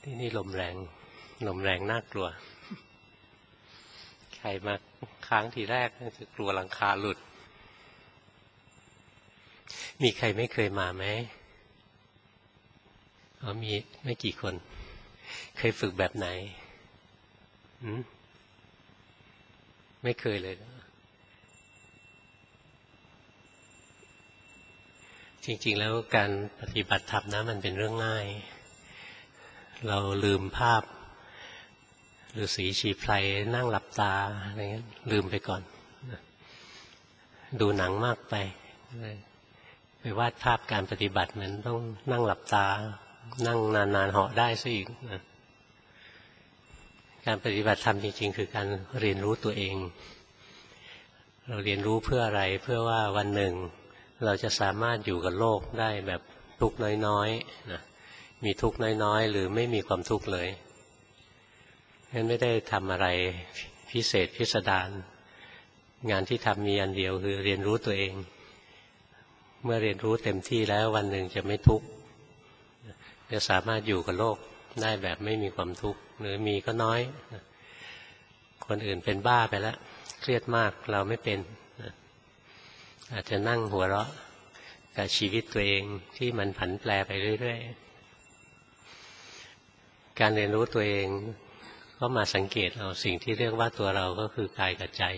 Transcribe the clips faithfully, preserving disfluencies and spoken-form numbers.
ที่นี่ลมแรงลมแรงน่ากลัวใครมาค้างทีแรกจะกลัวหลังคาหลุดมีใครไม่เคยมาไหมอ๋อมีไม่กี่คนเคยฝึกแบบไหนหืมไม่เคยเลยจริงๆแล้วการปฏิบัติธรรมนะมันเป็นเรื่องง่ายเราลืมภาพฤาษีชีไพรนั่งหลับตาอะไรเงี้ยลืมไปก่อนดูหนังมากไปไปวาดภาพการปฏิบัติเหมือนต้องนั่งหลับตานั่งนานๆเหาะได้ซะอีกนะการปฏิบัติธรรมจริงๆคือการเรียนรู้ตัวเองเราเรียนรู้เพื่ออะไรเพื่อว่าวันหนึ่งเราจะสามารถอยู่กับโลกได้แบบทุกข์น้อยๆนะมีทุกข์น้อยๆหรือไม่มีความทุกข์เลยงั้นไม่ได้ทำอะไรพิเศษพิสดารงานที่ทำมีอันเดียวคือเรียนรู้ตัวเองเมื่อเรียนรู้เต็มที่แล้ววันหนึ่งจะไม่ทุกข์จะสามารถอยู่กับโลกได้แบบไม่มีความทุกข์หรือมีก็น้อยคนอื่นเป็นบ้าไปแล้วเครียดมากเราไม่เป็นอาจจะนั่งหัวเราะกับชีวิตตัวเองที่มันผันแปรไปเรื่อยๆการเรียนรู้ตัวเองก็มาสังเกตเอาสิ่งที่เรียกว่าตัวเราก็คือกายกับใจ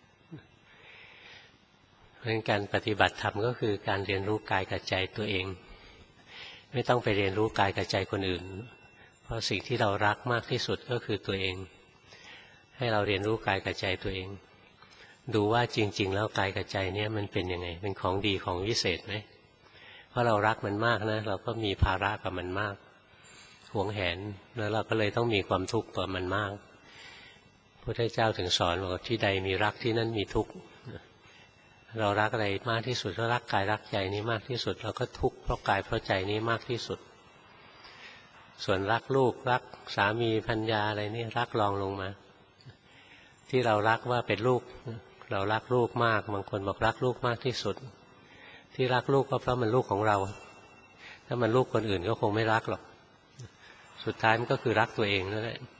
เพราะฉะนั้นการปฏิบัติธรรมก็คือการเรียนรู้กายกับใจตัวเองไม่ต้องไปเรียนรู้กายกับใจคนอื่นเพราะสิ่งที่เรารักมากที่สุดก็คือตัวเองให้เราเรียนรู้กายกับใจตัวเองดูว่าจริงๆแล้วกายกับใจเนี่ยมันเป็นยังไงเป็นของดีของวิเศษไหมเพราะเรารักมันมากนะเราก็มีภาระกับมันมากหวงแหนแล้วเราก็เลยต้องมีความทุกข์ต่อมันมากพระพุทธเจ้าถึงสอนว่าที่ใดมีรักที่นั่นมีทุกข์เรารักอะไรมากที่สุดเรารักกายรักใจนี้มากที่สุดเราก็ทุกข์เพราะกายเพราะใจนี้มากที่สุดส่วนรักลูกรักสามีภรรยาอะไรนี่รักรองลงมาที่เรารักว่าเป็นลูกเรารักลูกมากบางคนบอกรักลูกมากที่สุดที่รักลูกก็เพราะมันลูกของเราถ้ามันลูกคนอื่นก็คงไม่รักหรอกสุดท้ายมันก็คือรักตัวเองนั่นแหละ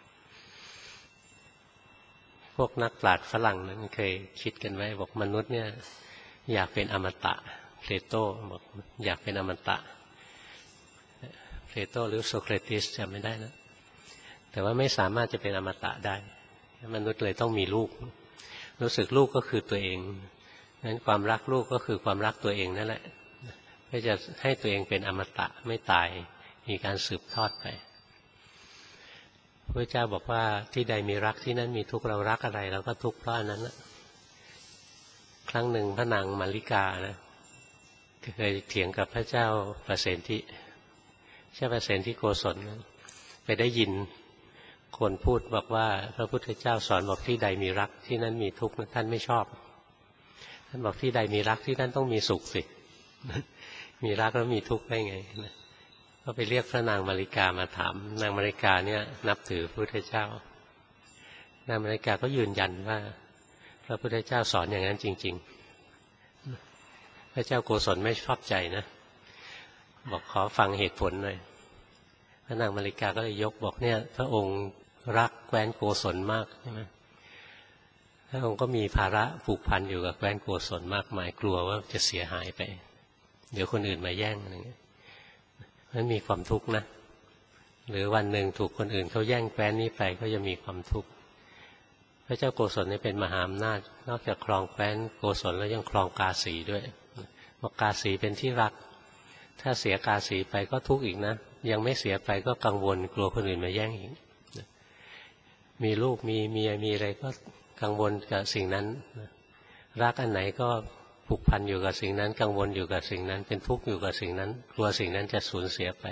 พวกนักปราชญ์ฝรั่งนั้นเคยคิดกันไว้บอกมนุษย์เนี่ยอยากเป็นอมตะเพลโตบอกอยากเป็นอมตะเพลโตหรือโซเครติสจำไม่ได้นะแต่ว่าไม่สามารถจะเป็นอมตะได้มนุษย์เลยต้องมีลูกรู้สึกลูกก็คือตัวเองนั้นความรักลูกก็คือความรักตัวเองนั่นแหละเพื่อจะให้ตัวเองเป็นอมตะไม่ตายมีการสืบทอดไปพระเจ้าบอกว่าที่ใดมีรักที่นั่นมีทุกข์เรารักอะไรเราก็ทุกข์เพราะอันนั้นนะครั้งหนึ่งพระนางมาริกานะเคยเถียงกับพระเจ้าประเสนทิใช่ประเสนทิโกศลไปได้ยินคนพูดบอกว่าพระพุทธเจ้าสอนบอกที่ใดมีรักที่นั่นมีทุกข์ท่านไม่ชอบท่านบอกที่ใดมีรักที่นั่นต้องมีสุขสิมีรักแล้วมีทุกข์ได้ไงก็ไปเรียกพระนางมาริกามาถามนางมาริกาเนี่ยนับถือพระพุทธเจ้านางมาริกาก็ยืนยันว่าพระพุทธเจ้าสอนอย่างนั้นจริงๆพระเจ้าโกศลไม่ชอบใจนะบอกขอฟังเหตุผลหน่อยพระนางมาริกาก็เลยยกบอกเนี่ยพระองค์รักแคว้นโกศลมากใช่ไหมพระองค์ก็มีภาระผูกพันอยู่กับแคว้นโกศลมากมายกลัวว่าจะเสียหายไปเดี๋ยวคนอื่นมาแย่งอะไรเงี้ยมันมีความทุกข์นะหรือวันหนึ่งถูกคนอื่นเขาแย่งแคว้นนี้ไปก็จะมีความทุกข์พระเจ้าโกศลนี่เป็นมหาอำนาจนอกจากครองแคว้นโกศลแล้วยังครองกาสีด้วยบอกกาสีเป็นที่รักถ้าเสียกาสีไปก็ทุกข์อีกนะยังไม่เสียไปก็กังวลกลัวคนอื่นมาแย่งอีกมีลูกมีเมียมีอะไรก็กังวลกับสิ่งนั้นรักอันไหนก็ผูกพันอยู่กับสิ่งนั้นกังวลอยู่กับสิ่งนั้นเป็นทุกข์อยู่กับสิ่งนั้นกลัวสิ่งนั้นจะสูญเสียไป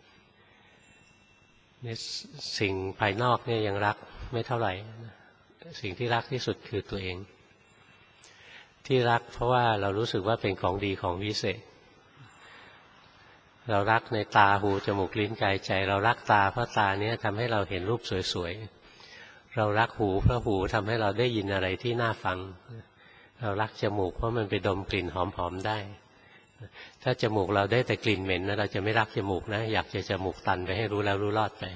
นี่สิ่งภายนอกเนี่ยยังรักไม่เท่าไหร่สิ่งที่รักที่สุดคือตัวเองที่รักเพราะว่าเรารู้สึกว่าเป็นของดีของวิเศษเรารักในตาหูจมูกลิ้นกายใจเรารักตาเพราะตาเนี้ยทำให้เราเห็นรูปสวยๆเรารักหูเพราะหูทำให้เราได้ยินอะไรที่น่าฟังเรารักจมูกเพราะมันไปดมกลิ่นหอมๆได้ถ้าจมูกเราได้แต่กลิ่นเหม็นนะเราจะไม่รักจมูกนะอยากจะจมูกตันไปให้รู้แล้วรู้รอดไป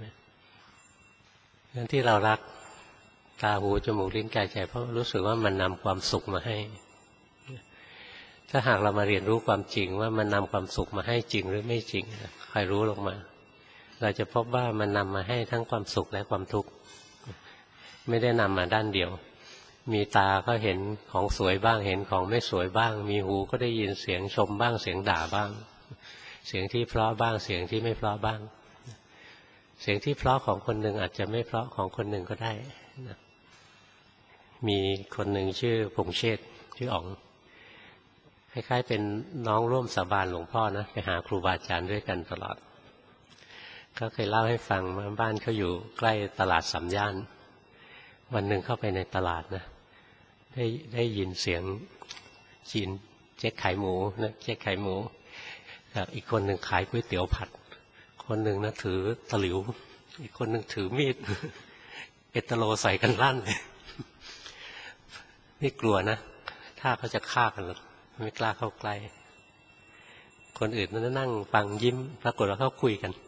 งั้นที่เรารักตาหูจมูกลิ้นกายใจเพราะรู้สึกว่ามันนำความสุขมาให้ถ้าหากเรามาเรียนรู้ความจริงว่ามันนำความสุขมาให้จริงหรือไม่จริงใครรู้ลงมาเราจะพบว่ามันนำมาให้ทั้งความสุขและความทุกข์ไม่ได้นำมาด้านเดียวมีตาก็เห็นของสวยบ้างเห็นของไม่สวยบ้างมีหูก็ได้ยินเสียงชมบ้างเสียงด่าบ้างเสียงที่เพราะบ้างเสียงที่ไม่เพราะบ้างเสียงที่เพราะของคนหนึ่งอาจจะไม่เพราะของคนหนึ่งก็ได้มีคนหนึ่งชื่อพงเชษฐ์ชื่ออ๋องคล้ายๆเป็นน้องร่วมสาบานหลวงพ่อนะไปหาครูบาอาจารย์ด้วยกันตลอดเขาเคยเล่าให้ฟังว่าบ้านเขาอยู่ใกล้ตลาดสามย่านวันหนึ่งเข้าไปในตลาดนะได้ได้ยินเสียงจีนเจ๊กไข่หมูนะเจ๊กไข่หมูกับอีกคนหนึ่งขายก๋วยเตี๋ยวผัดคนหนึ่งนะถือตะหลิวอีกคนหนึ่งถือมีดเอตโลใส่กันลั่นนี่กลัวนะถ้าเขาจะฆ่ากันไม่กล้าเข้าใกล้คนอื่นนั่นนั่งฟังยิ้มปรากฏว่าเขาคุยกัน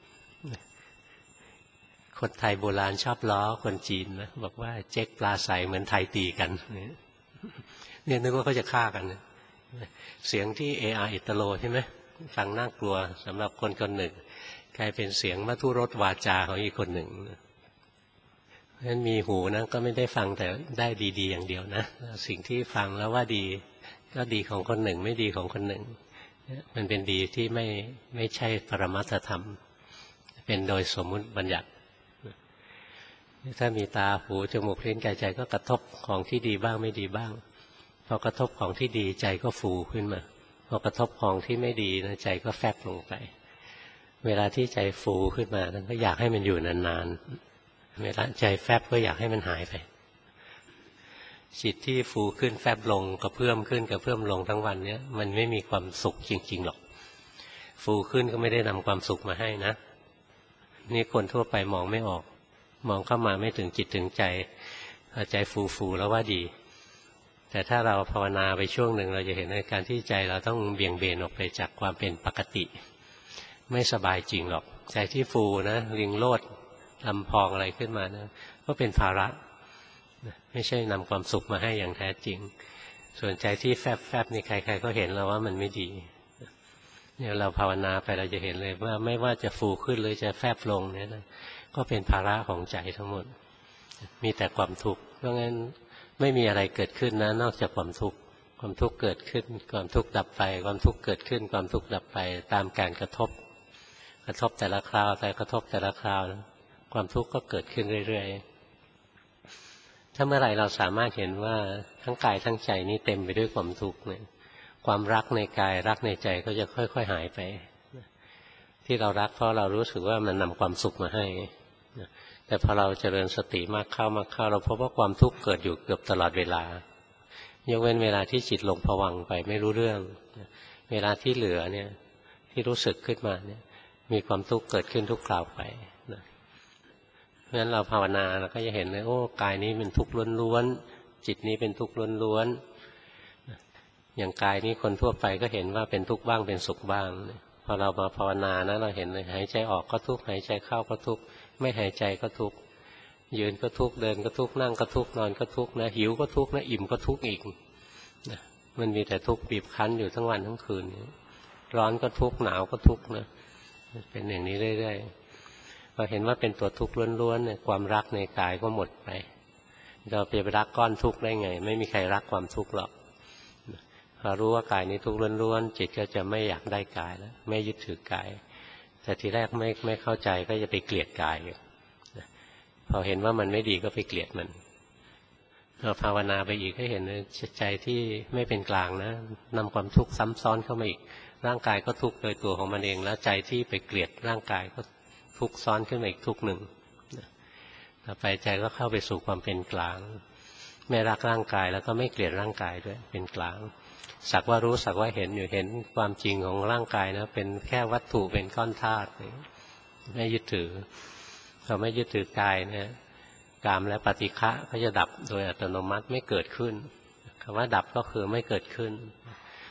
คนไทยโบราณชอบล้อคนจีนนะบอกว่าเจ๊กปลาใสเหมือนไทยตีกันเนี่ยนึกว่าเขาจะฆ่ากันเสียงที่เออาอิตโลใช่ไหมฟังน่ากลัวสำหรับคนคนหนึ่งกลายเป็นเสียงมัทุรสวาจาของอีกคนหนึ่งเพราะฉะนั้นมีหูนะก็ไม่ได้ฟังแต่ได้ดีๆอย่างเดียวนะสิ่งที่ฟังแล้วว่าดีก็ดีของคนหนึ่งไม่ดีของคนหนึ่งมันเป็นดีที่ไม่ไม่ใช่ปรมัตถธรรมเป็นโดยสมมุติบัญญัติถ้ามีตาหูจมูกลิ้นกายใจก็กระทบของที่ดีบ้างไม่ดีบ้างพอกระทบของที่ดีใจก็ฟูขึ้นมาพอกระทบของที่ไม่ดีนะใจก็แฟบลงไปเวลาที่ใจฟูขึ้นมานั้นก็อยากให้มันอยู่นานๆเวลาใจแฟบก็อยากให้มันหายไปจิตที่ฟูขึ้นแฟบลงกระเพื่อมขึ้นกระเพื่อมลงทั้งวันเนี้ยมันไม่มีความสุขจริงๆหรอกฟูขึ้นก็ไม่ได้นำความสุขมาให้นะนี่คนทั่วไปมองไม่ออกมองเข้ามาไม่ถึงจิตถึงใจใจฟูๆแล้วว่าดีแต่ถ้าเราภาวนาไปช่วงหนึ่งเราจะเห็นในการที่ใจเราต้องเบี่ยงเบนออกไปจากความเป็นปกติไม่สบายจริงหรอกใจที่ฟูนะลิงโลดลำพองอะไรขึ้นมานะก็เป็นภาระไม่ใช่นำความสุขมาให้อย่างแท้จริงส่วนใจที่แฟบแฟบนี่ใครๆก็เห็นแล้วว่ามันไม่ดีเนี่ยเราภาวนาไปเราจะเห็นเลยว่าไม่ว่าจะฟูขึ้นหรือจะแฟบลงเนี่ยนะก็เป็นภาระของใจทั้งหมดมีแต่ความทุกข์เพราะงั้นไม่มีอะไรเกิดขึ้นนะนอกจากความทุกข์ความทุกข์เกิดขึ้นความทุกข์ดับไปความทุกข์เกิดขึ้นความทุกข์ดับไปตามการกระทบกระทบแต่ละคราวแต่กระทบแต่ละคราวนะความทุกข์ก็เกิดขึ้นเรื่อยๆถ้าเมื่อไหร่เราสามารถเห็นว่าทั้งกายทั้งใจนี้เต็มไปด้วยความทุกข์เนี่ยความรักในกายรักในใจก็จะค่อยๆหายไปที่เรารักเพราะเรารู้สึกว่ามันนำความสุขมาให้แต่พอเราเจริญสติมากเข้ามากเข้าเราพบว่าความทุกข์เกิดอยู่เกือบตลอดเวลายกเว้นเวลาที่จิตลงภวังค์ไปไม่รู้เรื่องเวลาที่เหลือเนี่ยที่รู้สึกขึ้นมาเนี่ยมีความทุกข์เกิดขึ้นทุกคราวไปเพราะฉะนั้นเราภาวนาเราก็จะเห็นเลยโอ้กายนี้เป็นทุกข์ล้วนๆจิตนี้เป็นทุกข์ล้วนๆอย่างกายนี้คนทั่วไปก็เห็นว่าเป็นทุกข์บ้างเป็นสุขบ้างพอเรามาภาวนานะเราเห็นเลยหายใจออกก็ทุกข์หายใจเข้าก็ทุกข์ไม่หายใจก็ทุกข์ยืนก็ทุกข์เดินก็ทุกข์นั่งก็ทุกข์นอนก็ทุกข์นะหิวก็ทุกข์นะอิ่มก็ทุกข์อีกนะมันมีแต่ทุกข์บีบคั้นอยู่ทั้งวันทั้งคืนร้อนก็ทุกข์หนาวก็ทุกข์นะเป็นอย่างนี้เรื่อยๆพอเห็นว่าเป็นตัวทุกข์ล้วนๆเนี่ยความรักในกายก็หมดไปเราไปรักก้อนทุกข์ได้ไงไม่มีใครรักความทุกข์หรอกพอรู้ว่ากายนี้ทุกข์ล้วนๆจิตก็จะไม่อยากได้กายแล้วไม่ยึดถือกายแต่ทีแรกไม่ไม่เข้าใจก็จะไปเกลียดกายพอเห็นว่ามันไม่ดีก็ไปเกลียดมันพอภาวนาไปอีกก็เห็นใจที่ไม่เป็นกลางนะนำความทุกข์ซ้ำซ้อนเข้ามาอีกร่างกายก็ทุกข์โดยตัวของมันเองแล้วใจที่ไปเกลียดร่างกายก็ทุกข์ซ้อนขึ้นมาอีกทุกข์หนึ่งต่อไปใจก็เข้าไปสู่ความเป็นกลางไม่รักร่างกายแล้วก็ไม่เกลียดร่างกายด้วยเป็นกลางสักว่ารู้สักว่าเห็นอยู่เห็นความจริงของร่างกายนะเป็นแค่วัตถุเป็นก้อนธาตุไม่ยึดถือเราไม่ยึดถือกายเนี่ยกามและปฏิฆะก็จะดับโดยอัตโนมัติไม่เกิดขึ้นคำว่าดับก็คือไม่เกิดขึ้น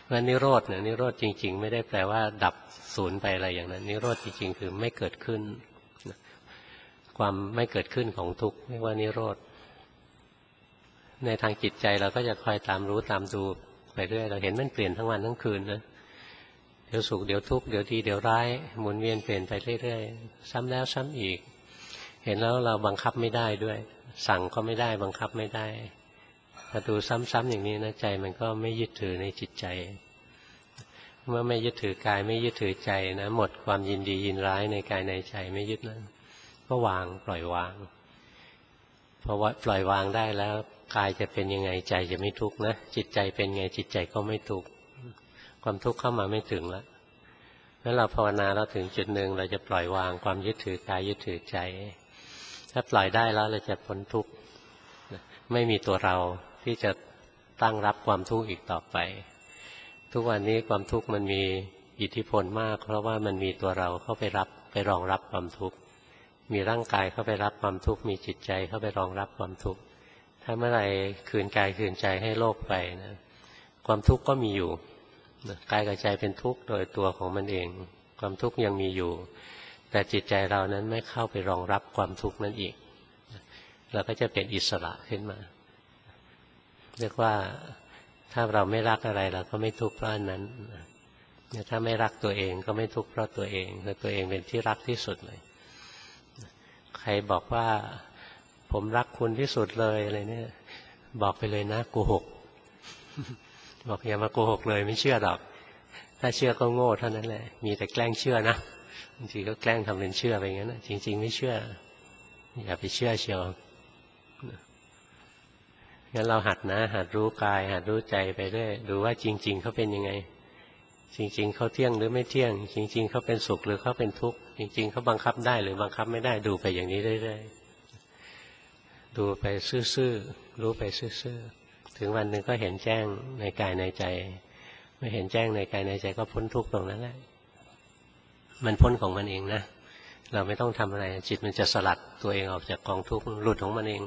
เพราะนิโรธเนี่ยนิโรธจริงๆไม่ได้แปลว่าดับศูนย์ไปอะไรอย่างนั้นนิโรธจริงๆคือไม่เกิดขึ้นความไม่เกิดขึ้นของทุกข์เรียกว่านิโรธในทางจิตใจเราก็จะคอยตามรู้ตามดูไปเรื่อยเราเห็นมันเปลี่ยนทั้งวันทั้งคืนนะเดี๋ยวสุขเดี๋ยวทุกข์เดี๋ยวดีเดี๋ยวร้ายหมุนเวียนเปลี่ยนไปเรื่อยๆซ้ำแล้วซ้ำอีกเห็นแล้วเราบังคับไม่ได้ด้วยสั่งก็ไม่ได้บังคับไม่ได้ถ้าดูซ้ำๆอย่างนี้นะใจมันก็ไม่ยึดถือในจิตใจเมื่อไม่ยึดถือกายไม่ยึดถือใจนะหมดความยินดียินร้ายในกายในใจไม่ยึดนั้นก็วางปล่อยวางเพราะว่าปล่อยวางได้แล้วกายจะเป็นยังไงใจจะไม่ทุกข์นะจิตใจเป็นไงจิตใจก็ไม่ทุกข์ความทุกข์เข้ามาไม่ถึงแล้วเมื่อเราภาวนาเราถึงจุดหนึ่งเราจะปล่อยวางความยึดถือกายยึดถือใจถ้าปล่อยได้แล้วเราจะพ้นทุกข์ไม่มีตัวเราที่จะตั้งรับความทุกข์อีกต่อไปทุกวันนี้ความทุกข์มันมีอิทธิพลมากเพราะว่ามันมีตัวเราเข้าไปรับไปรองรับความทุกข์มีร่างกายเข้าไปรับความทุกข์มีจิตใจเข้าไปรองรับความทุกข์ถ้าเมื่อไหร่คืนกายคืนใจให้โลกไปนะความทุกข์ก็มีอยู่กายกับใจเป็นทุกข์โดยตัวของมันเองความทุกข์ยังมีอยู่แต่จิตใจเรานั้นไม่เข้าไปรองรับความทุกข์นั้นอีกเราก็จะเป็นอิสระขึ้นมาเรียกว่าถ้าเราไม่รักอะไรเราก็ไม่ทุกข์เพราะอันนั้นถ้าไม่รักตัวเองก็ไม่ทุกข์เพราะตัวเองเพราะตัวเองเป็นที่รักที่สุดเลยใครบอกว่าผมรักคุณที่สุดเลยอะไรเนี่ยบอกไปเลยนะโกหกบอกอย่ามาโกหกเลยไม่เชื่อหรอกถ้าเชื่อก็โง่เท่านั้นแหละมีแต่แกล้งเชื่อนะบางทีก็แกล้งทำเป็นเชื่อไปงั้นนะจริงๆไม่เชื่ออย่าไปเชื่อเชียวงั้นเราหัดนะหัดรู้กายหัดรู้ใจไปเรื่อยดูว่าจริงๆเขาเป็นยังไงจริงๆเขาเที่ยงหรือไม่เที่ยงจริงๆเขาเป็นสุขหรือเขาเป็นทุกข์จริงๆเขาบังคับได้หรือบังคับไม่ได้ดูไปอย่างนี้เรื่อยๆดูไปซื่อๆรู้ไปซื่อๆถึงวันหนึ่งก็เห็นแจ้งในกายในใจไม่เห็นแจ้งในกายในใจก็พ้นทุกข์ตรงนั้นแหละมันพ้นของมันเองนะเราไม่ต้องทำอะไรจิตมันจะสลัดตัวเองออกจากกองทุกข์หลุดของมันเอง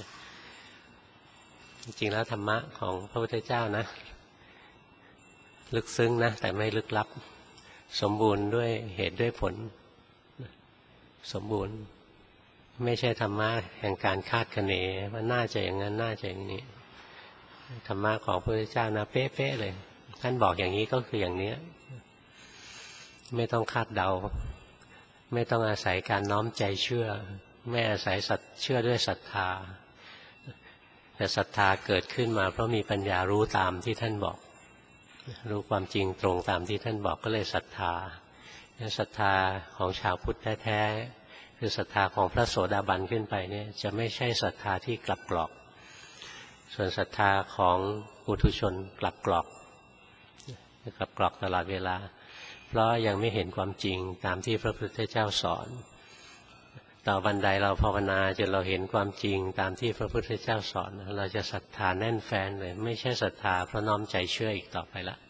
จริงๆแล้วธรรมะของพระพุทธเจ้านะลึกซึ้งนะแต่ไม่ลึกลับสมบูรณ์ด้วยเหตุด้วยผลสมบูรณ์ไม่ใช่ธรรมะแห่งการคาดคะเนว่าน่าจะอย่างนั้นน่าจะอย่างนี้ธรรมะของพระพุทธเจ้านะเป๊ะๆเลยท่านบอกอย่างนี้ก็คืออย่างนี้ไม่ต้องคาดเดาไม่ต้องอาศัยการน้อมใจเชื่อไม่อาศัยสัตเชื่อด้วยศรัทธาแต่ศรัทธาเกิดขึ้นมาเพราะมีปัญญารู้ตามที่ท่านบอกรู้ความจริงตรงตามที่ท่านบอกก็เลยศรัทธาศรัทธาของชาวพุทธแท้ๆคือศรัทธาของพระโสดาบันขึ้นไปเนี่ยจะไม่ใช่ศรัทธาที่กลับกรอกส่วนศรัทธาของปุถุชนกลับกรอกกลับกรอกตลอดเวลาเพราะยังไม่เห็นความจริงตามที่พระพุทธเจ้าสอนต่อวันใดเราภาวนาจนเราเห็นความจริงตามที่พระพุทธเจ้าสอนเราจะศรัทธาแน่นแฟ้นเลยไม่ใช่ศรัทธาเพราะน้อมใจเชื่ออีกต่อไปละ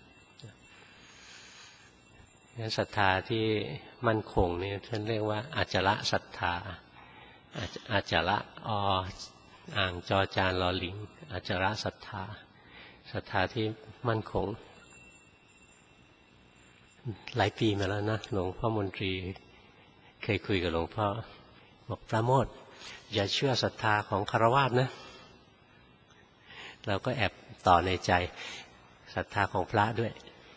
งั้นศรัทธาที่มั่นคงนี่ท่านเรียกว่าอาจละศรัทธาอาจละออ่างจอจานลอลิงอาจละศรัทธาศรัทธาที่มั่นคงหลายปีมาแล้วนะหลวงพ่อมนตรีเคยคุยกับหลวงพ่อบอกปราโมทย์อย่าเชื่อศรัทธาของฆราวาสนะเราก็แอบต่อในใจศรัทธาของพระด้วย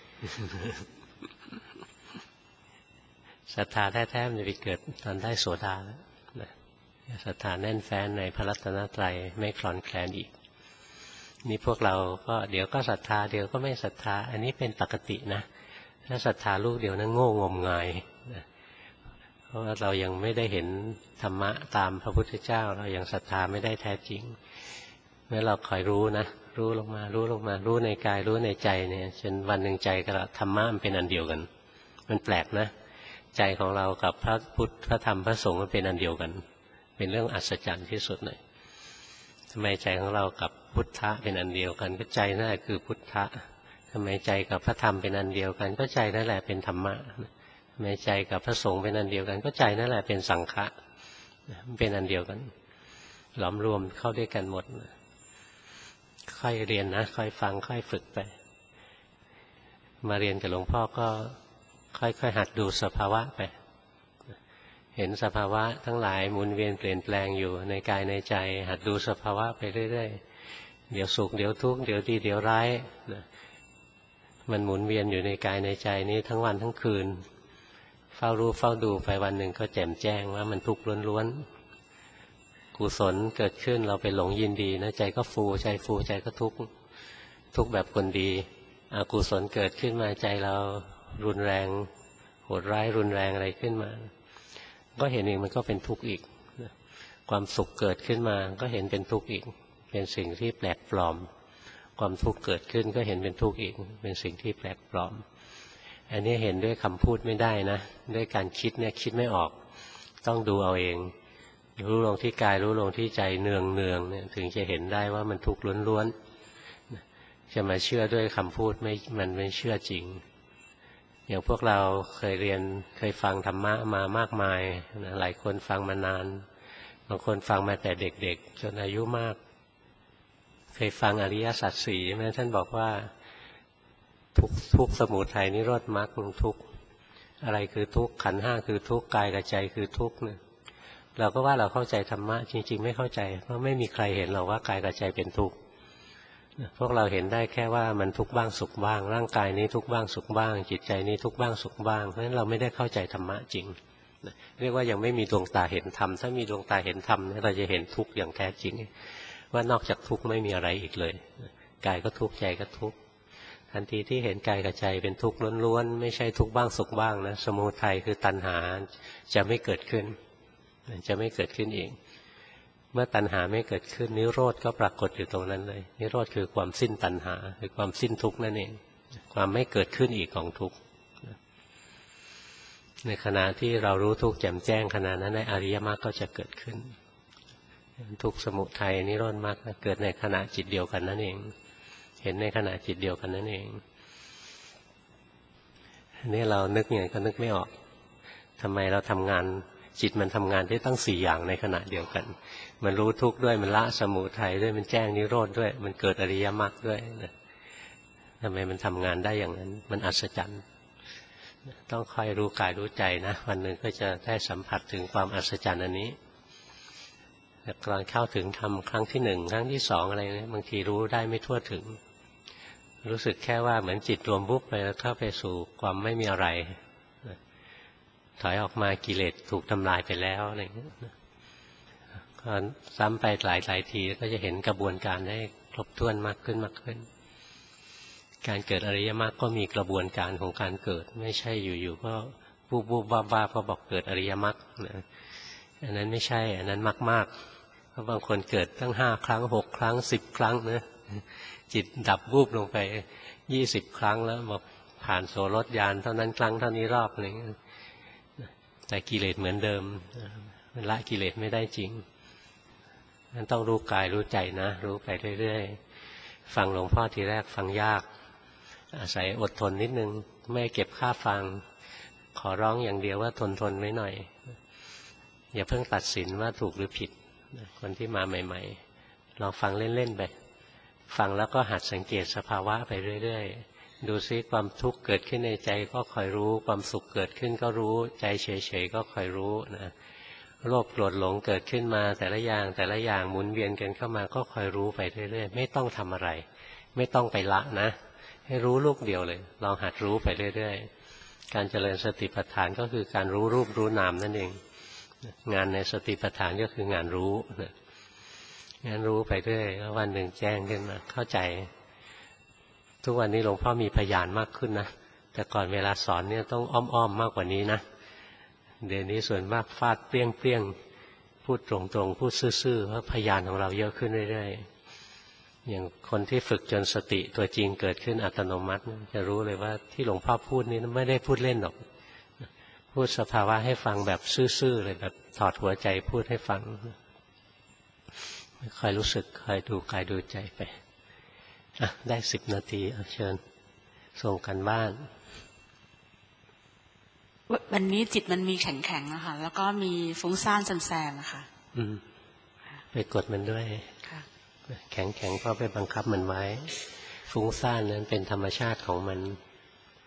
ศรัทธาแท้ๆมันจะไปเกิดตอนได้โสดาแล้วนะศรัทธาแน่นแฟ้นในพระรัตนตรัยไม่คลอนแคลนอีกนี่พวกเราก็เดี๋ยวก็ศรัทธาเดี๋ยวก็ไม่ศรัทธาอันนี้เป็นปกตินะถ้าศรัทธาลูกเดียวนั้นโง่งมงายนะเพราะว่าเรายังไม่ได้เห็นธรรมะตามพระพุทธเจ้าเรายังศรัทธาไม่ได้แท้จริงเมื่อเราคอยรู้นะรู้ลงมารู้ลงมารู้ในกายรู้ในใจเนี่ยจนวันหนึ่งใจกับธรรมะมันเป็นอันเดียวกันมันแปลกนะใจของเรากับพระพุทธพระธรรมพระสงฆ์มันเป็นอันเดียวกันเป็นเรื่องอัศจรรย์ที่สุดเลยทำไมใจของเรากับพุทธะเป็นอันเดียวกันก็ใจนั่นแหละคือพุทธะทำไมใจกับพระธรรมเป็นอันเดียวกันก็ใจนั่นแหละเป็นธรรมะทำไมใจกับพระสงฆ์เป็นอันเดียวกันก็ใจนั่นแหละเป็นสังฆะมันเป็นอันเดียวกันหลอมรวมเข้าด้วยกันหมดค่อยเรียนนะค่อยฟังค่อยฝึกไปมาเรียนกับหลวงพ่อก็ค่อยๆหัดดูสภาวะไปเห็นสภาวะทั้งหลายหมุนเวียนเปลี่ยนแปลงอยู่ในกายในใจหัดดูสภาวะไปเรื่อยๆเดี๋ยวสุขเดี๋ยวทุกข์เดี๋ยวดีเดี๋ยวร้ายมันหมุนเวียนอยู่ในกายในใจนี้ทั้งวันทั้งคืนเฝ้ารู้เฝ้าดูไปวันหนึ่งก็แจ่มแจ้งว่ามันทุกข์ล้วนๆกุศลเกิดขึ้นเราไปหลงยินดีนะใจก็ฟูใจฟูใจก็ทุกข์ทุกข์แบบคนดีอกุศลเกิดขึ้นมาใจเรารุนแรงโหดร้ายรุนแรงอะไรขึ้นมาก็เห็นเองมันก็เป็นทุกข์อีกความสุขเกิดขึ้นมาก็เห็นเป็นทุกข์อีกเป็นสิ่งที่แปลกปลอมความทุกข์เกิดขึ้นก็เห็นเป็นทุกข์อีกเป็นสิ่งที่แปลกปลอมอันนี้เห็นด้วยคำพูดไม่ได้นะด้วยการคิดเนี่ยคิดไม่ออกต้องดูเอาเองรู้ลงที่กายรู้ลงที่ใจเนืองเนืองเนี่ยถึงจะเห็นได้ว่ามันทุกข์ล้วนๆจะมาเชื่อด้วยคำพูดไม่มันไม่เชื่อจริงอย่างพวกเราเคยเรียนเคยฟังธรรมะมามากมายนะหลายคนฟังมานานบางคนฟังมาแต่เด็กๆจนอายุมากเคยฟังอริยสัจสี่ใช่ไหมท่านบอกว่าทุกทุกสมุทัยนิโรธมรรคทุกอะไรคือทุกขันธ์ห้าคือทุกกายกับใจคือทุกเนี่ยเราก็ว่าเราเข้าใจธรรมะจริงๆไม่เข้าใจเพราะไม่มีใครเห็นหรอกว่ากายกับใจเป็นทุกข์พวกเราเห็นได้แค่ว่ามันทุกข์บ้างสุขบ้างร่างกายนี้ทุกข์บ้างสุขบ้างจิตใจนี้ทุกข์บ้างสุขบ้างเพราะฉะนั้นเราไม่ได้เข้าใจธรรมะจริงเรียกว่ายังไม่มีดวงตาเห็นธรรมถ้ามีดวงตาเห็นธรรมเราจะเห็นทุกข์อย่างแท้จริงว่านอกจากทุกข์ไม่มีอะไรอีกเลยกายก็ทุกข์ใจก็ทุกข์ทันทีที่เห็นกายกับใจเป็นทุกข์ล้วนๆไม่ใช่ทุกข์บ้างสุขบ้างนะสมุทัยคือตัณหาจะไม่เกิดขึ้นจะไม่เกิดขึ้นเองเมื่อตัณหาไม่เกิดขึ้นนิโรธก็ปรากฏอยู่ตรงนั้นเลยนิโรธคือความสิ้นตัณหาคือความสิ้นทุกข์นั่นเองความไม่เกิดขึ้นอีกของทุกข์ในขณะที่เรารู้ทุกข์แจ่มแจ้งขณะนั้นในอริยมรรคก็จะเกิดขึ้นทุกข์สมุทัยนิโรธมรรคเกิดในขณะจิตเดียวกันนั่นเองเห็นในขณะจิตเดียวกันนั่นเองนี่เรานึกยังไงก็นึกไม่ออกทำไมเราทำงานจิตมันทำงานได้ตั้งสี่อย่างในขณะเดียวกันมันรู้ทุกข์ด้วยมันละสมุทัยด้วยมันแจ้งนิโรธด้วยมันเกิดอริยมรรคด้วยนะทำไมมันทำงานได้อย่างนั้นมันอัศจรรย์ต้องคอยรู้กายรู้ใจนะวันหนึ่งก็จะได้สัมผัสถึงความอัศจรรย์อันนี้แต่ก่อนเข้าถึงทำครั้งที่หนึ่งครั้งที่สองอะไรเนี่ยบางทีรู้ได้ไม่ทั่วถึงรู้สึกแค่ว่าเหมือนจิตรวมปุ๊บไปแล้วเข้าไปสู่ความไม่มีอะไรถอยออกมากิเลสถูกทำลายไปแล้วอะไรอย่างเงี้ยก็ซ้ำไปหลายหลายทีก็จะเห็นกระบวนการได้ครบถ้วนมากขึ้นมากขึ้นการเกิดอริยมรรคก็มีกระบวนการของการเกิดไม่ใช่อยู่ๆก็บูบบูบบ้าบ้าพอบอกเกิดอริยมรรคนะอันนั้นไม่ใช่อันนั้นมากๆเพราะบางคนเกิดตั้งห้าครั้งหกครั้งสิบครั้งนะจิตดับวูบลงไปยี่สิบครั้งแล้วบอกผ่านโสรถญาณเท่านั้นครั้งเท่านี้รอบอะไรอย่างเงี้ยแต่กิเลสเหมือนเดิมมันละกิเลสไม่ได้จริงนั้นต้องรู้กายรู้ใจนะรู้ไปเรื่อยๆฟังหลวงพ่อทีแรกฟังยากอาศัยอดทนนิดนึงไม่เก็บค่าฟังขอร้องอย่างเดียวว่าทนทนไว้หน่อยอย่าเพิ่งตัดสินว่าถูกหรือผิดคนที่มาใหม่ๆลองฟังเล่นๆไปฟังแล้วก็หัดสังเกตสภาวะไปเรื่อยๆดูซิความทุกข์เกิดขึ้นในใจก็คอยรู้ความสุขเกิดขึ้นก็รู้ใจเฉยๆก็คอยรู้นะโลภโกรธหลงเกิดขึ้นมาแต่ละอย่างแต่ละอย่างหมุนเวียนกันเข้ามาก็คอยรู้ไปเรื่อยๆไม่ต้องทำอะไรไม่ต้องไปละนะให้รู้ลูกเดียวเลยลองหัดรู้ไปเรื่อยๆการเจริญสติปัฏฐานก็คือการรู้รูปรู้นามนั่นเองงานในสติปัฏฐานก็คืองานรู้งานรู้ไปเรื่อยแล้ววันหนึ่งแจ้งขึ้นมาเข้าใจทุกวันนี้หลวงพ่อมีพยานมากขึ้นนะแต่ก่อนเวลาสอนเนี่ยต้องอ้อมๆมากกว่านี้นะเดี๋ยวนี้ส่วนมากฟาดเปรี้ยงๆพูดตรงๆพูดซื่อๆเพราะพยานของเราเยอะขึ้นเรื่อยๆอย่างคนที่ฝึกจนสติตัวจริงเกิดขึ้นอัตโนมัติจะรู้เลยว่าที่หลวงพ่อพูดนี้ไม่ได้พูดเล่นหรอกพูดสภาวะให้ฟังแบบซื่อๆเลยแบบถอดหัวใจพูดให้ฟังคอยรู้สึกคอยดูกายดูใจไปได้สิบนาทีเชิญส่งกันบ้านวันนี้จิตมันมีแข็งๆนะคะแล้วก็มีฟุ้งซ่านแซมๆนะคะอืมไปกดมันด้วยแข็งๆเพราะไปบังคับมันไว้ฟุ้งซ่านนั้นเป็นธรรมชาติของมัน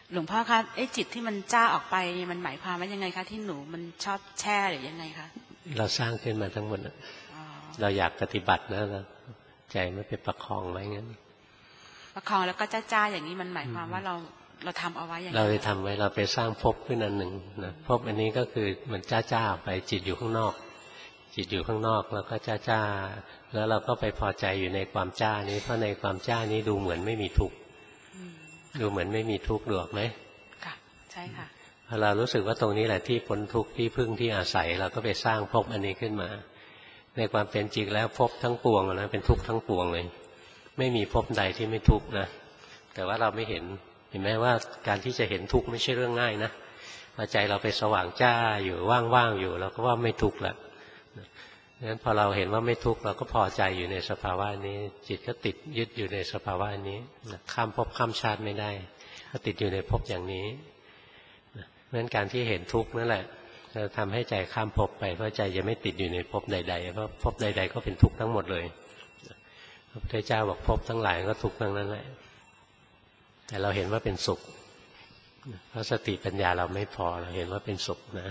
หลวงพ่อคะไอ้จิตที่มันจ้าออกไปมันหมายความว่ายังไงคะที่หนูมันชอบแช่หรือยังไงคะเราสร้างขึ้นมาทั้งหมดเราอยากปฏิบัตินะเราใจไม่ไปประคองไว้งั้นประคองแล้วก็จ้าๆอย่างนี้มันหมายความว่าเราเราทำเอาไว้อย่างเราไปทำไว้เราไปสร้างภพขึ้นอันหนึ่งนะภพอันนี้ก็คือมันจ้าๆไปจิตอยู่ข้างนอกจิตอยู่ข้างนอกแล้วก็จ้าๆแล้วเราก็ไปพอใจอยู่ในความจ้านี้เพราะในความจ้านี้ดูเหมือนไม่มีทุกข์ดูเหมือนไม่มีทุกข์หรอกไหมค่ะใช่ค่ะพอเรารู้สึกว่าตรงนี้แหละที่พ้นทุกข์ที่พึ่งที่อาศัยเราก็ไปสร้างภพอันนี้ขึ้นมาในความเป็นจริงแล้วภพทั้งปวงนะเป็นทุกข์ทั้งปวงเลยไม่มีภพใดที่ไม่ทุกข์นะแต่ว่าเราไม่เห็นเห็นไหมว่าการที่จะเห็นทุกข์ไม่ใช่เรื่องง่ายนะพอใจเราไปสว่างจ้าอยู่ว่างๆอยู่เราก็ว่าไม่ทุกข์ละงั้นพอเราเห็นว่าไม่ทุกข์เราก็พอใจอยู่ในสภาวะนี้จิตก็ติดยึดอยู่ในสภาวะนี้ข้ามภพข้ามชาติไม่ได้ก็ติดอยู่ในภพอย่างนี้เพราะฉะนั้นการที่เห็นทุกข์นั่นแหละจะทำให้ใจข้ามภพไปเพราะใจจะไม่ติดอยู่ในภพใดๆเพราะภพใดๆก็เป็นทุกข์ทั้งหมดเลยพระพุทธเจ้าบอกภพทั้งหลายก็ทุกข์ทั้งนั้นแหละแต่เราเห็นว่าเป็นสุขเพราะสติปัญญาเราไม่พอเราเห็นว่าเป็นสุขนะ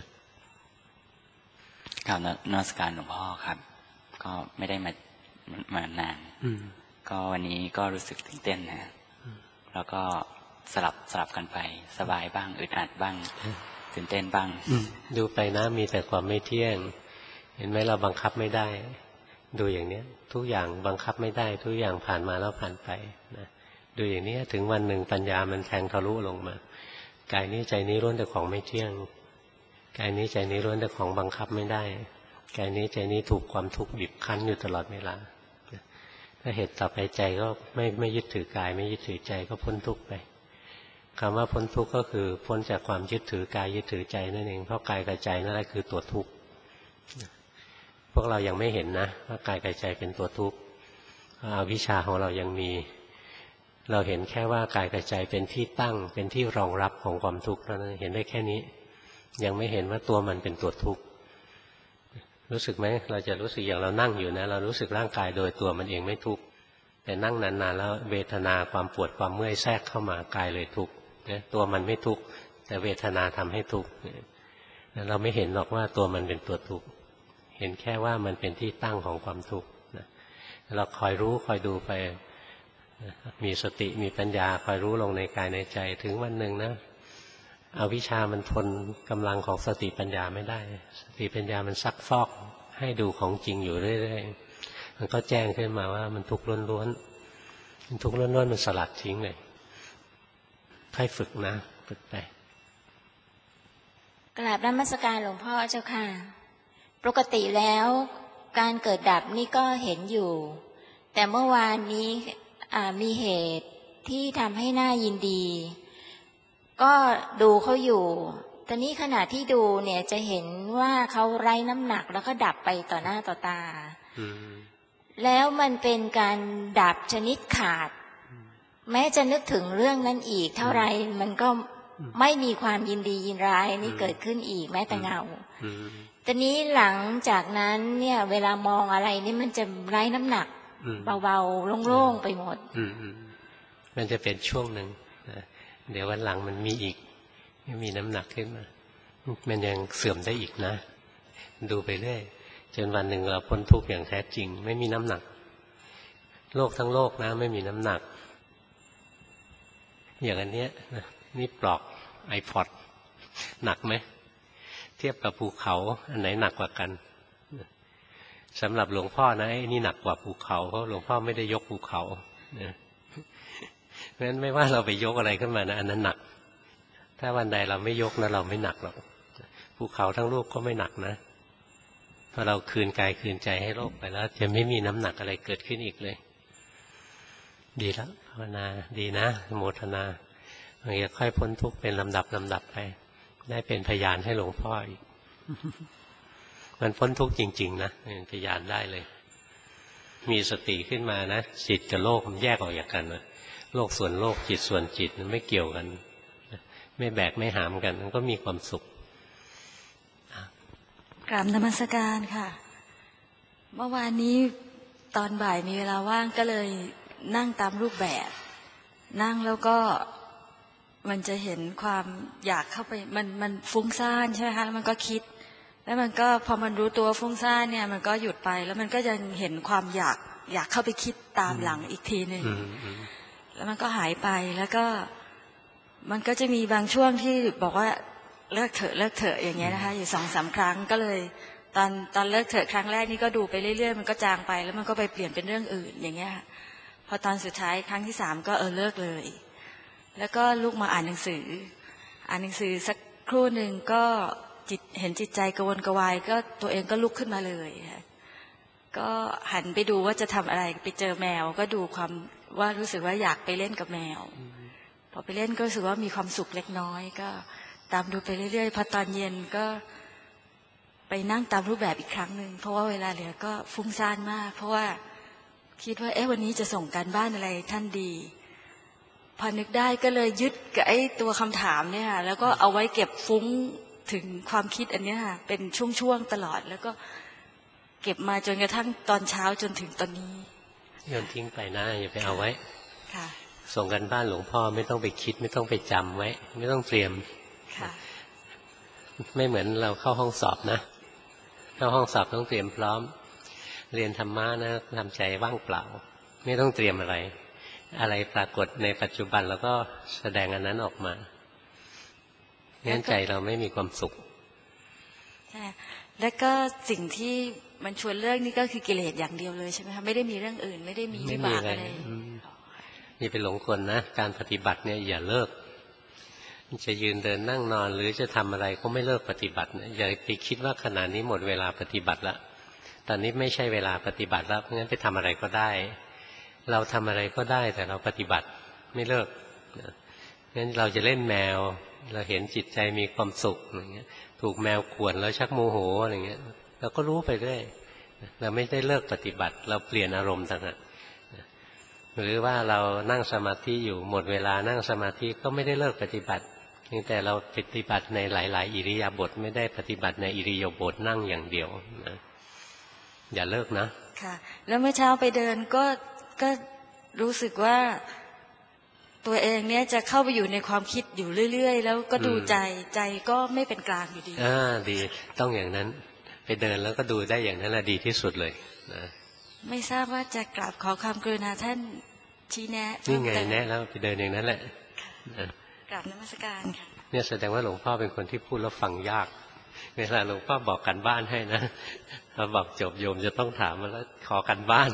กราบนมัสการหลวงพ่อครับก็ไม่ได้มามานานก็วันนี้ก็รู้สึกตื่นเต้นนะแล้วก็สลับสลับกันไปสบายบ้างอึดอัดบ้างตื่นเต้นบ้างดูไปนะมีแต่ความไม่เที่ยงเห็นไหมเราบังคับไม่ได้ดูอย่างเนี้ยทุกอย่างบังคับไม่ได้ทุกอย่างผ่านมาแล้วผ่านไปนะดูอย่างนี้ถึงวันหนึ่งปัญญามันแทงทะลุลงมากายนี้ใจนี้ล้วนแต่ของไม่เที่ยงกายนี้ใจนี้ล้วนแต่ของบังคับไม่ได้กายนี้ใจนี้ถูกความทุกข์บีบคั้นอยู่ตลอดเวลาถ้าเหตุต่อไปใจก็ไม่ไม่ยึดถือกายไม่ยึดถือใจก็พ้นทุกข์ไปคำว่าพ้นทุกข์ก็คือพ้นจากความยึดถือกายยึดถือใจนั่นเองเพราะกายกับใจนั่นแหละคือตัวทุกข์พวกเรายังไม่เห็นนะว่ากายกับใจเป็นตัวทุกข์อวิชชาของเรายังมีเราเห็นแค่ว่ากายกับใจเป็นที่ตั้งเป็นที่รองรับของความทุกข์เท่านั้นเห็นได้แค่นี้ยังไม่เห็นว่าตัวมันเป็นตัวทุกข์รู้สึกไหมเราจะรู้สึกอย่างเรานั่งอยู่นะเรารู้สึกร่างกายโดยตัวมันเองไม่ทุกข์แต่นั่งนานๆแล้วเวทนาความปวดความเมื่อยแทรกเข้ามากายเลยทุกข์นะตัวมันไม่ทุกข์แต่เวทนาทำให้ทุกข์เราไม่เห็นหรอกว่าตัวมันเป็นตัวทุกข์เห็นแค่ว่ามันเป็นที่ตั้งของความทุกข์เราคอยรู้คอยดูไปมีสติมีปัญญาคอยรู้ลงในกายในใจถึงวันหนึ่งนะอวิชชามันทนกำลังของสติปัญญาไม่ได้สติปัญญามันซักฟอกให้ดูของจริงอยู่เรื่อยๆมันก็แจ้งขึ้นมาว่ามันทุกข์ล้วนๆมันทุกข์ล้วนๆมันสลัดทิ้งเลยค่อยฝึกนะฝึกไปกราบนมัสการหลวงพ่อเจ้าค่ะปกติแล้วการเกิดดับนี่ก็เห็นอยู่แต่เมื่อวานนี้มีเหตุที่ทำให้น่ายินดีก็ดูเขาอยู่ตอนนี้ขณะที่ดูเนี่ยจะเห็นว่าเขาไร้น้ำหนักแล้วก็ดับไปต่อหน้าต่อตาแล้วมันเป็นการดับชนิดขาดแม้จะนึกถึงเรื่องนั้นอีกเท่าไรมันก็ไม่มีความยินดียินร้ายนี่เกิดขึ้นอีกแม้แต่เงาตอนนี้หลังจากนั้นเนี่ยเวลามองอะไรนี่มันจะไร้น้ำหนักเบาๆโล่งๆไปหมดมันจะเป็นช่วงหนึ่งเดี๋ยววันหลังมันมีอีกมีน้ำหนักขึ้นมามันยังเสื่อมได้อีกนะดูไปเรื่อยจนวันหนึ่งเราพ้นทุกข์อย่างแท้จริงไม่มีน้ำหนักโลกทั้งโลกนะไม่มีน้ำหนักอย่างอันเนี้ยนี่ปลอก ไอพอด หนักไหมเทียบกับภูเขาอันไหนหนักกว่ากันสำหรับหลวงพ่อนะไอ้นี่หนักกว่าภูเขาเพราะหลวงพ่อไม่ได้ยกภูเขาเพราะฉะนั้นไม่ว่าเราไปยกอะไรขึ้นมานะอันนั้นหนักถ้าวันใดเราไม่ยกนะเราไม่หนักหรอกภูเขาทั้งลูกก็ไม่หนักนะพอเราคืนกายคืนใจให้โลกไปแล้วจะไม่มีน้ำหนักอะไรเกิดขึ้นอีกเลยดีแล้วภาวนาดีนะโมทนามันจะค่อยพ้นทุกข์เป็นลำดับลำดับไปได้เป็นพยานให้หลวงพ่ออีกมันพ้นทุกข์จริงๆนะเป็นพยานได้เลยมีสติขึ้นมานะจิตกับโลกมันแยกออกจากกันนะโลกส่วนโลกจิตส่วนจิตมันไม่เกี่ยวกันไม่แบกไม่หามกันมันก็มีความสุขกราบนมัสการค่ะเมื่อวานนี้ตอนบ่ายมีเวลาว่างก็เลยนั่งตามรูปแบบนั่งแล้วก็มันจะเห็นความอยากเข้าไปมันมันฟุ้งซ่านใช่ไหมคะแล้วมันก็คิดแล้วมันก็พอมันรู้ตัวฟุ้งซ่านเนี่ยมันก็หยุดไปแล้วมันก็ยังเห็นความอยากอยากเข้าไปคิดตามหลังอีกทีหนึ่งแล้วมันก็หายไปแล้วก็มันก็จะมีบางช่วงที่บอกว่าเลิกเถอะเลิกเถอะอย่างเงี้ยนะคะอยู่สองสามครั้งก็เลยตอนตอนเลิกเถอะครั้งแรกนี่ก็ดูไปเรื่อยๆมันก็จางไปแล้วมันก็ไปเปลี่ยนเป็นเรื่องอื่นอย่างเงี้ยพอตอนสุดท้ายครั้งที่สามก็เออเลิกเลยแล้วก็ลุกมาอ่านหนังสืออ่านหนังสือสักครู่หนึ่งก็จิตเห็นจิตใจกระวนกระวายก็ตัวเองก็ลุกขึ้นมาเลยก็หันไปดูว่าจะทำอะไรไปเจอแมวก็ดูความว่ารู้สึกว่าอยากไปเล่นกับแมวพอไปเล่นก็รู้สึกว่ามีความสุขเล็กน้อยก็ตามดูไปเรื่อยๆพอตอนเย็นก็ไปนั่งตามรูปแบบอีกครั้งหนึ่งเพราะว่าเวลาเหลือก็ฟุ้งซ่านมากเพราะว่าคิดว่าเอ๊ะวันนี้จะส่งการบ้านอะไรท่านดีพอนึกได้ก็เลยยึดกับไอ้ตัวคำถามเนี่ยแล้วก็เอาไว้เก็บฟุ้งถึงความคิดอันนี้ค่ะเป็นช่วงๆตลอดแล้วก็เก็บมาจนกระทั่งตอนเช้าจนถึงตอนนี้โยนทิ้งไปนะอย่าไปเอาไว้ค่ะส่งกันบ้านหลวงพ่อไม่ต้องไปคิดไม่ต้องไปจำไว้ไม่ต้องเตรียมค่ะไม่เหมือนเราเข้าห้องสอบนะเข้าห้องสอบต้องเตรียมพร้อมเรียนธรรมะนะทำใจว่างเปล่าไม่ต้องเตรียมอะไรอะไรปรากฏในปัจจุบันแล้วก็แสดงอันนั้นออกมางั้นใจเราไม่มีความสุขใช่แล้วก็สิ่งที่มันชวนเลิกนี่ก็คือกิเลสอย่างเดียวเลยใช่ไหมคะไม่ได้มีเรื่องอื่นไม่ได้มีวิบากอะไรนี่เป็นหลงกลนะการปฏิบัติเนี่ยอย่าเลิกจะยืนเดินนั่งนอนหรือจะทำอะไรก็ไม่เลิกปฏิบัตินะอย่าไปคิดว่าขณะนี้หมดเวลาปฏิบัติละตอนนี้ไม่ใช่เวลาปฏิบัติแล้วเพราะงั้นไปทำอะไรก็ได้เราทำอะไรก็ได้แต่เราปฏิบัติไม่เลิกงั้นเราจะเล่นแมวเราเห็นจิตใจมีความสุขอย่างเงี้ยถูกแมวข่วนแล้วชักโมโหอะไรเงี้ยเราก็รู้ไปเรื่อยเราไม่ได้เลิกปฏิบัติเราเปลี่ยนอารมณ์ต่างหากหรือว่าเรานั่งสมาธิอยู่หมดเวลานั่งสมาธิก็ไม่ได้เลิกปฏิบัติเพียงแต่เราปฏิบัติในหลายๆอิริยาบถไม่ได้ปฏิบัติในอิริยาบถนั่งอย่างเดียวนะอย่าเลิกนะค่ะแล้วเมื่อเช้าไปเดินก็ก็รู้สึกว่าตัวเองเนี่ยจะเข้าไปอยู่ในความคิดอยู่เรื่อยๆแล้วก็ดูใจใจก็ไม่เป็นกลางอยู่ดีอ่าดีต้องอย่างนั้นไปเดินแล้วก็ดูได้อย่างนั้นแหละดีที่สุดเลยนะไม่ทราบว่าจะกราบขอความกรุณาท่านชี้แนะนี่ไงแนะแล้วไปเดินอย่างนั้นแหละกราบนมัสการค่ะเนี่ยแสดงว่าหลวงพ่อเป็นคนที่พูดแล้วฟังยากเวลาหลวงพ่อบอกกันบ้านให้นะพอบอกจบโยมจะต้องถามมาแล้วขอกันบ้าน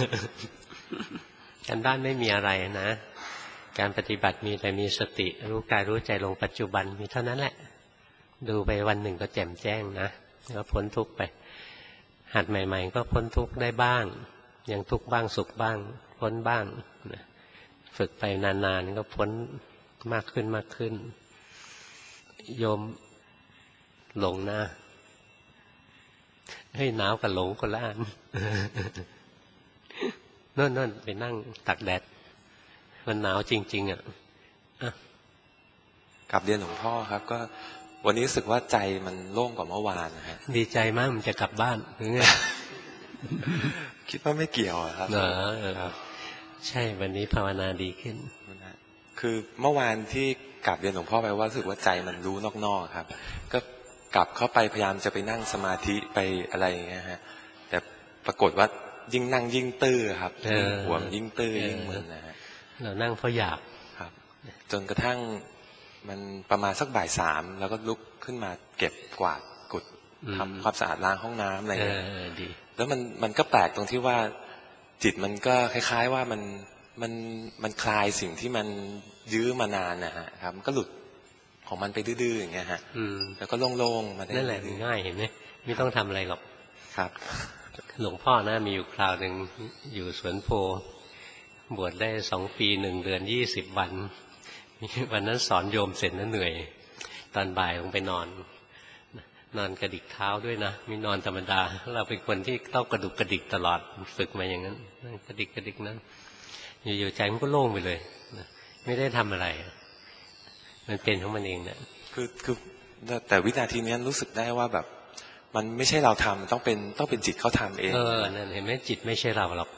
กันบ้านไม่มีอะไรนะการปฏิบัติมีแต่มีสติรู้กายรู้ใจลงปัจจุบันมีเท่านั้นแหละดูไปวันหนึ่งก็แจ่มแจ้งนะก็พ้นทุกข์ไปหัดใหม่ๆก็พ้นทุกข์ได้บ้างยังทุกข์บ้างสุขบ้างพ้นบ้างนะฝึกไปนานๆก็พ้นมากขึ้นมากขึ้นโยมหลงนะเฮ้ยหนาวกับหลงคนละอันนั่นนั่นไปนั่งตักแดดมันหนาวจริงๆอ่ะกลับเรียนหลวงพ่อครับก็วันนี้รู้สึกว่าใจมันโล่งกว่าเมื่อวานนะฮะดีใจมากมันจะกลับบ้านหรือไงคิดว่าไม่เกี่ยวครับเหรอครับใช่วันนี้ภาวนาดีขึ้นคือเมื่อวานที่กลับเรียนหลวงพ่อไปว่ารู้สึกว่าใจมันรู้นอกๆครับก็กลับเข้าไปพยายามจะไปนั่งสมาธิไปอะไรอย่างเงี้ยฮะแต่ปรากฏว่ายิ่งนั่งยิ่งตื้อครับหัวยิ่งตื้อยิ่งมึนนะฮะเรานั่งเพราะอยากครับจนกระทั่งมันประมาณสักบ่ายสามแล้วก็ลุกขึ้นมาเก็บกวาดกุดทำความสะอาดล้างห้องน้ำอะไรอย่างเงี้ยแล้วมันมันก็แปลกตรงที่ว่าจิตมันก็คล้ายๆว่ามันมันมันคลายสิ่งที่มันยื้อมานานนะฮะครับมันก็หลุดของมันไปดื้อๆอย่างเงี้ยฮะแล้วก็โล่งๆมาได้นั่นแหละง่ายเห็นไหมไม่ต้องทำอะไรหรอกครับหลวงพ่อนะมีอยู่คราวหนึ่งอยู่สวนโพบวชได้สองปีหนึ่งเดือนยี่สิบวันวันนั้นสอนโยมเสร็จแล้วเหนื่อยตอนบ่ายลงไปนอนนอนกระดิกเท้าด้วยนะไม่นอนธรรมดาเราเป็นคนที่ต้องกระดุกกระดิกตลอดฝึกมาอย่างนั้นกระดิกกระดิกนั้นอยู่ๆใจมันก็โล่งไปเลยไม่ได้ทำอะไรมันเป็นของมันเองเนี่ยคือคือแต่วินาทีนี้รู้สึกได้ว่าแบบมันไม่ใช่เราทำต้องเป็นต้องเป็นจิตเขาทำเองเออนั่นเห็นไหมจิตไม่ใช่เราหรอก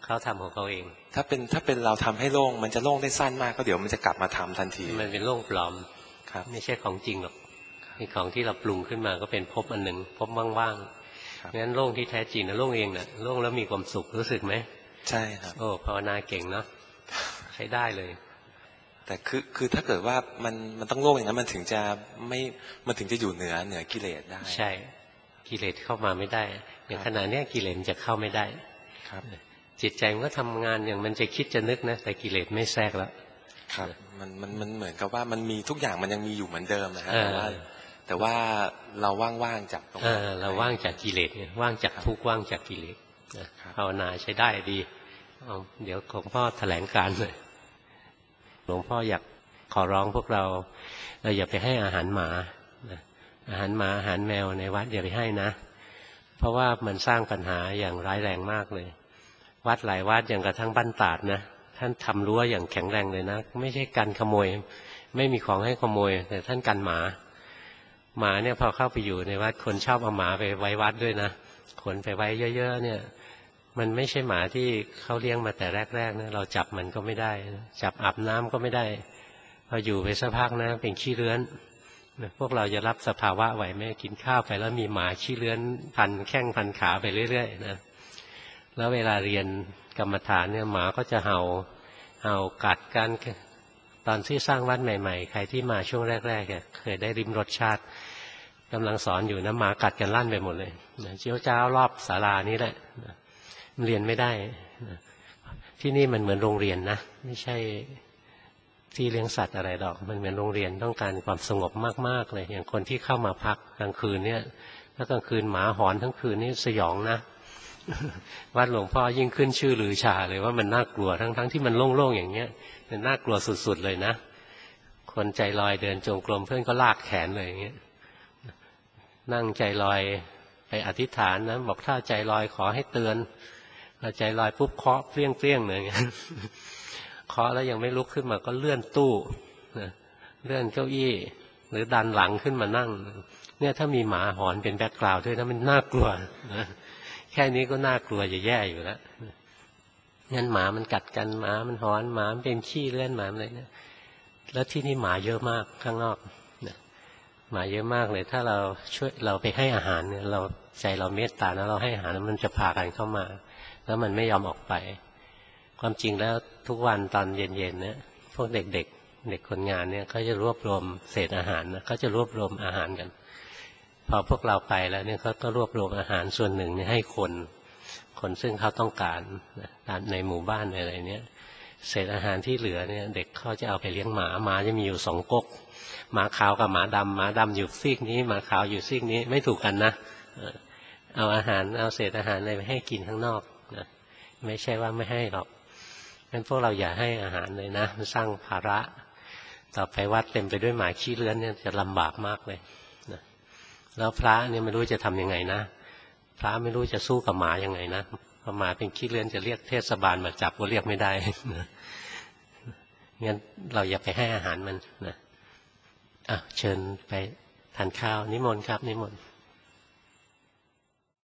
เขาทำของเขาเองถ้าเป็นถ้าเป็นเราทำให้โล่งมันจะโล่งได้สั้นมากก็เดี๋ยวมันจะกลับมาทำทันทีมันเป็นโล่งปลอมครับไม่ใช่ของจริงหรอกนี่ของที่เราปรุงขึ้นมาก็เป็นภพอันหนึ่งภพว่างๆงั้นโล่งที่แท้จริงนะโล่งเองนะโล่งแล้วมีความสุขรู้สึกไหมใช่ครับโอ้ภาวนาเก่งเนาะใช้ได้เลยแต่คือคือถ้าเกิดว่ามันมันต้องโล่งอย่างนั้นมันถึงจะไม่มันถึงจะอยู่เหนือเหนือกิเลสได้ใช่กิเลสเข้ามาไม่ได้อย่างขณะนี้กิเลสจะเข้าไม่ได้ครับจิตใจมันก็ทำงานอย่างมันจะคิดจะนึกนะแต่กิเลสไม่แทรกแล้วครับมันมันมันเหมือนกับว่ามันมีทุกอย่างมันยังมีอยู่เหมือนเดิมนะฮะแต่ว่าแต่ว่าเราว่างๆจากตรงนั้นเราว่างจากกิเลสเนี่ยว่างจากทุกข์ว่างจากกิเลสภาวนาใช้ได้ดีเอาเดี๋ยวหลวงพ่อแถลงการเลยหลวงพ่ออยากขอร้องพวกเราเราอย่าไปให้อาหารหมาอาหารหมาอาหารแมวในวัดอย่าไปให้นะเพราะว่ามันสร้างปัญหาอย่างร้ายแรงมากเลยวัดหลายวัดอย่างกระทั่งบ้านตาดนะท่านทำรั้วอย่างแข็งแรงเลยนะไม่ใช่กันขโมยไม่มีของให้ขโมยแต่ท่านกันหมาหมาเนี่ยพอเข้าไปอยู่ในวัดคนชอบเอาหมาไปไว้วัดด้วยนะคนไปไว้เยอะๆเนี่ยมันไม่ใช่หมาที่เขาเลี้ยงมาแต่แรกๆนะเราจับมันก็ไม่ได้จับอาบน้ำก็ไม่ได้พออยู่ไปสักพักนะเป็นขี้เลื้อนพวกเราจะรับสภาวะไหวไหมกินข้าวไปแล้วมีหมาขี้เลื้อนพันแข้งพันขาไปเรื่อยๆนะแล้วเวลาเรียนกรรมฐานเนี่ยหมาก็จะเห่าเห่ากัดกันตอนที่สร้างวัดใหม่ๆใครที่มาช่วงแรกๆเคยได้ริมรสชาติกำลังสอนอยู่นะหมากัดกันลั่นไปหมดเลยเจียวจ้าวรอบศาลานี้แหละเรียนไม่ได้ที่นี่มันเหมือนโรงเรียนนะไม่ใช่ที่เลี้ยงสัตว์อะไรหรอกมันเหมือนโรงเรียนต้องการความสงบมากๆเลยอย่างคนที่เข้ามาพักกลางคืนเนี่ยถ้ากลางคืนหมาหอนทั้งคืนนี่สยองนะวัดหลวงพ่อยิ่งขึ้นชื่อลือชาเลยว่ามันน่ากลัวทั้งๆที่มันโล่งๆอย่างเงี้ยมันน่ากลัวสุดๆเลยนะคนใจลอยเดินจงกรมเพื่อนก็ลากแขนเลยอย่างเงี้ยนั่งใจลอยไปอธิษฐานนะบอกถ้าใจลอยขอให้เตือนพอใจลอยปุ๊บเคาะเปรี้ยงเปรี้ยงเลยเคาะแล้วยังไม่ลุกขึ้นมาก็เลื่อนตู้เลื่อนเก้าอี้หรือดันหลังขึ้นมานั่งเนี่ยถ้ามีหมาหอนเป็นแบ็คกราวด์ด้วยนะมันน่ากลัวนะแค่นี้ก็น่ากลัวจะแย่อยู่แล้วงั้นหมามันกัดกันหมามันหอนหมามันเป็นขี้เลื่อนหมาอะไรเนี่ยแล้วที่นี่หมาเยอะมากข้างนอกหมาเยอะมากเลยถ้าเราช่วยเราไปให้อาหารเนี่ยเราใจเราเมตตานะเราให้อาหารมันจะพากันเข้ามาแล้วมันไม่ยอมออกไปความจริงแล้วทุกวันตอนเย็นๆเนี่ยพวกเด็กๆ เ, เด็กคนงานเนี่ยเขาจะรวบรวมเศษอาหารนะเขาจะรวบรวมอาหารกันพอพวกเราไปแล้วเนี่ยเขาก็รวบรวมอาหารส่วนหนึ่งเนี่ยให้คนคนซึ่งเขาต้องการในหมู่บ้านอะไรเนี่ยเศษอาหารที่เหลือเนี่ยเด็กเขาจะเอาไปเลี้ยงหมาหมาจะมีอยู่สองก๊กหมาขาวกับหมาดำหมาดำอยู่ซีกนี้หมาขาวอยู่ซีกนี้ไม่ถูกกันนะเอาอาหารเอาเศษอาหารอะไรไปให้กินข้างนอกนะไม่ใช่ว่าไม่ให้หรอกงั้นพวกเราอย่าให้อาหารเลยนะมันสร้างภาระต่อไปวัดเต็มไปด้วยหมาขี้เลื้อนเนี่ยจะลำบากมากเลยนะแล้วพระเนี่ยไม่รู้จะทำยังไงนะพระไม่รู้จะสู้กับหมายังไงนะพอหมาเป็นขี้เลื้อนจะเรียกเทศบาลมาจับก็เรียกไม่ได้นะงั้นเราอย่าไปให้อาหารมันนะอ่ะเชิญไปทานข้าวนิมนต์ครับนิมนต์